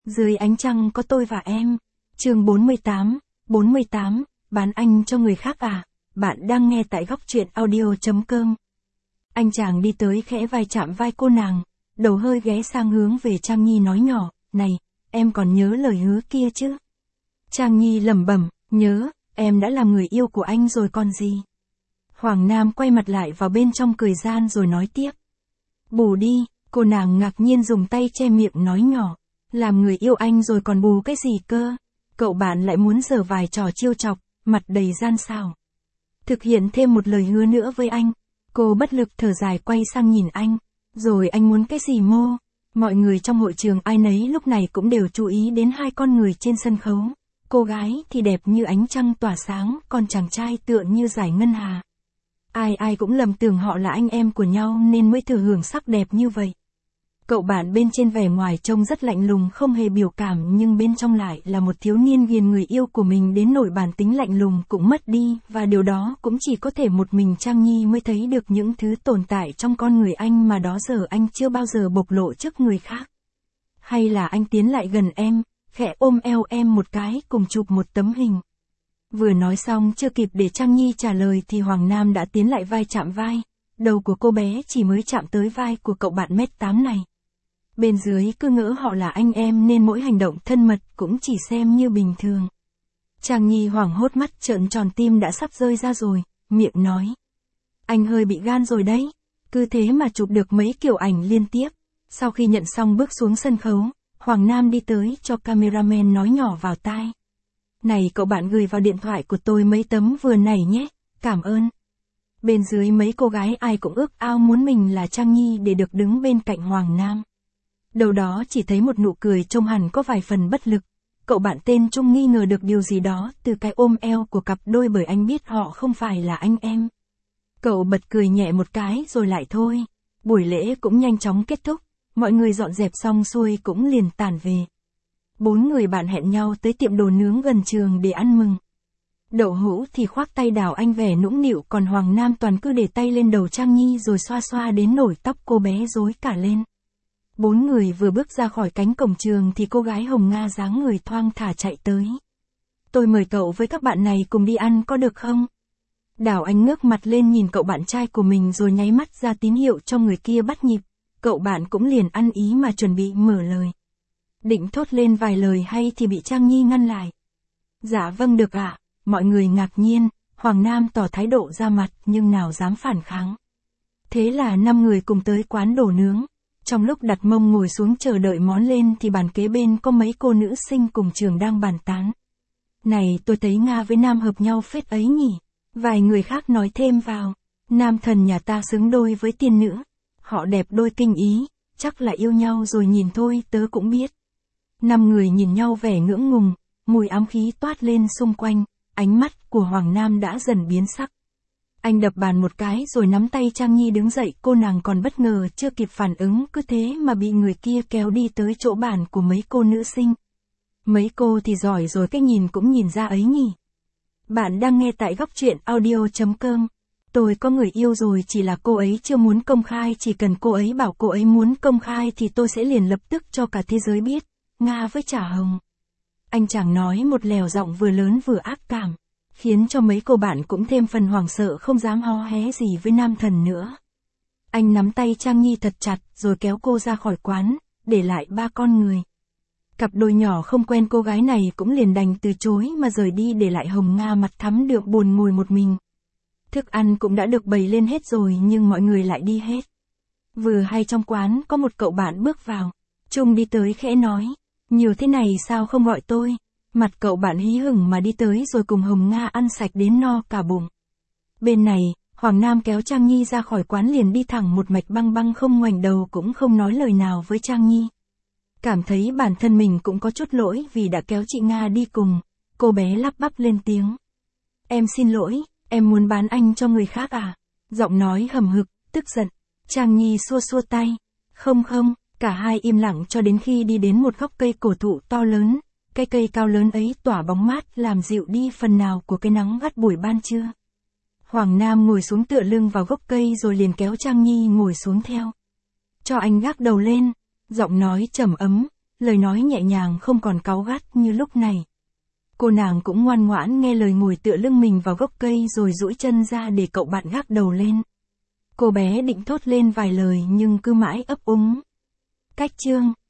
Dưới ánh trăng có tôi và em. Chương 48, bán anh cho người khác à? Bạn đang nghe tại góc truyện audio.com. Anh chàng đi tới khẽ vai chạm vai cô nàng, đầu hơi ghé sang hướng về Trang Nhi nói nhỏ, này, em còn nhớ lời hứa kia chứ? Trang Nhi lẩm bẩm, nhớ, em đã là người yêu của anh rồi còn gì? Hoàng Nam quay mặt lại vào bên trong cười gian rồi nói tiếp. Bù đi, cô nàng ngạc nhiên dùng tay che miệng nói nhỏ. Làm người yêu anh rồi còn bù cái gì cơ? Cậu bạn lại muốn giở vài trò chiêu chọc, mặt đầy gian xảo. Thực hiện thêm một lời hứa nữa với anh. Cô bất lực thở dài quay sang nhìn anh. Rồi anh muốn cái gì mô? Mọi người trong hội trường ai nấy lúc này cũng đều chú ý đến hai con người trên sân khấu. Cô gái thì đẹp như ánh trăng tỏa sáng, còn chàng trai tựa như dải ngân hà. Ai cũng lầm tưởng họ là anh em của nhau nên mới thừa hưởng sắc đẹp như vậy. Cậu bạn bên trên vẻ ngoài trông rất lạnh lùng không hề biểu cảm nhưng bên trong lại là một thiếu niên ghiền người yêu của mình đến nỗi bản tính lạnh lùng cũng mất đi, và điều đó cũng chỉ có thể một mình Trang Nhi mới thấy được những thứ tồn tại trong con người anh mà đó giờ anh chưa bao giờ bộc lộ trước người khác. Hay là anh tiến lại gần em, khẽ ôm eo em một cái cùng chụp một tấm hình. Vừa nói xong chưa kịp để Trang Nhi trả lời thì Hoàng Nam đã tiến lại vai chạm vai, đầu của cô bé chỉ mới chạm tới vai của cậu bạn mét 8 này. Bên dưới cứ ngỡ họ là anh em nên mỗi hành động thân mật cũng chỉ xem như bình thường. Trang Nhi hoảng hốt mắt trợn tròn tim đã sắp rơi ra rồi, miệng nói. Anh hơi bị gan rồi đấy, cứ thế mà chụp được mấy kiểu ảnh liên tiếp. Sau khi nhận xong bước xuống sân khấu, Hoàng Nam đi tới cho cameraman nói nhỏ vào tai. Này cậu bạn gửi vào điện thoại của tôi mấy tấm vừa này nhé, cảm ơn. Bên dưới mấy cô gái ai cũng ước ao muốn mình là Trang Nhi để được đứng bên cạnh Hoàng Nam. Đầu đó chỉ thấy một nụ cười trông hẳn có vài phần bất lực. Cậu bạn tên Trung nghi ngờ được điều gì đó từ cái ôm eo của cặp đôi bởi anh biết họ không phải là anh em. Cậu bật cười nhẹ một cái rồi lại thôi. Buổi lễ cũng nhanh chóng kết thúc, mọi người dọn dẹp xong xuôi cũng liền tản về. 4 người bạn hẹn nhau tới tiệm đồ nướng gần trường để ăn mừng. Đậu Hũ thì khoác tay đảo anh vẻ nũng nịu, còn Hoàng Nam toàn cứ để tay lên đầu Trang Nhi rồi xoa xoa đến nổi tóc cô bé rối cả lên. 4 người vừa bước ra khỏi cánh cổng trường thì cô gái Hồng Nga dáng người thoang thả chạy tới. Tôi mời cậu với các bạn này cùng đi ăn có được không? Đảo Anh ngước mặt lên nhìn cậu bạn trai của mình rồi nháy mắt ra tín hiệu cho người kia bắt nhịp. Cậu bạn cũng liền ăn ý mà chuẩn bị mở lời. Định thốt lên vài lời hay thì bị Trang Nhi ngăn lại. Dạ vâng được ạ. Mọi người ngạc nhiên, Hoàng Nam tỏ thái độ ra mặt nhưng nào dám phản kháng. Thế là 5 người cùng tới quán đồ nướng. Trong lúc đặt mông ngồi xuống chờ đợi món lên thì bàn kế bên có mấy cô nữ sinh cùng trường đang bàn tán. Này tôi thấy Nga với Nam hợp nhau phết ấy nhỉ. Vài người khác nói thêm vào. Nam thần nhà ta xứng đôi với tiên nữ. Họ đẹp đôi kinh ý, chắc là yêu nhau rồi nhìn thôi tớ cũng biết. 5 người nhìn nhau vẻ ngưỡng ngùng, mùi ám khí toát lên xung quanh, ánh mắt của Hoàng Nam đã dần biến sắc. Anh đập bàn một cái rồi nắm tay Trang Nhi đứng dậy, cô nàng còn bất ngờ chưa kịp phản ứng cứ thế mà bị người kia kéo đi tới chỗ bàn của mấy cô nữ sinh. Mấy cô thì giỏi rồi cách nhìn cũng nhìn ra ấy nhỉ. Bạn đang nghe tại góc truyện audio.com. Tôi có người yêu rồi, chỉ là cô ấy chưa muốn công khai, chỉ cần cô ấy bảo cô ấy muốn công khai thì tôi sẽ liền lập tức cho cả thế giới biết. Nga với Trà Hồng. Anh chàng nói một lèo giọng vừa lớn vừa ác cảm, khiến cho mấy cô bạn cũng thêm phần hoảng sợ không dám hó hé gì với nam thần nữa. Anh nắm tay Trang Nhi thật chặt rồi kéo cô ra khỏi quán, để lại 3 con người. Cặp đôi nhỏ không quen cô gái này cũng liền đành từ chối mà rời đi để lại Hồng Nga mặt thắm đượm buồn ngồi một mình. Thức ăn cũng đã được bày lên hết rồi nhưng mọi người lại đi hết. Vừa hay trong quán có một cậu bạn bước vào. Trung đi tới khẽ nói. Nhiều thế này sao không gọi tôi? Mặt cậu bạn hí hửng mà đi tới rồi cùng Hồng Nga ăn sạch đến no cả bụng. Bên này, Hoàng Nam kéo Trang Nhi ra khỏi quán liền đi thẳng một mạch băng băng không ngoảnh đầu cũng không nói lời nào với Trang Nhi. Cảm thấy bản thân mình cũng có chút lỗi vì đã kéo chị Nga đi cùng, cô bé lắp bắp lên tiếng. Em xin lỗi, em muốn bán anh cho người khác à? Giọng nói hầm hực, tức giận. Trang Nhi xua xua tay. Không, cả hai im lặng cho đến khi đi đến một gốc cây cổ thụ to lớn. Cái cây cao lớn ấy tỏa bóng mát làm dịu đi phần nào của cái nắng gắt buổi ban trưa. Hoàng Nam ngồi xuống tựa lưng vào gốc cây rồi liền kéo Trang Nhi ngồi xuống theo. Cho anh gác đầu lên, giọng nói trầm ấm, Lời nói nhẹ nhàng không còn cáu gắt như lúc này. Cô nàng cũng ngoan ngoãn nghe lời ngồi tựa lưng mình vào gốc cây rồi duỗi chân ra để cậu bạn gác đầu lên. Cô bé định thốt lên vài lời nhưng cứ mãi ấp úng. Cách chương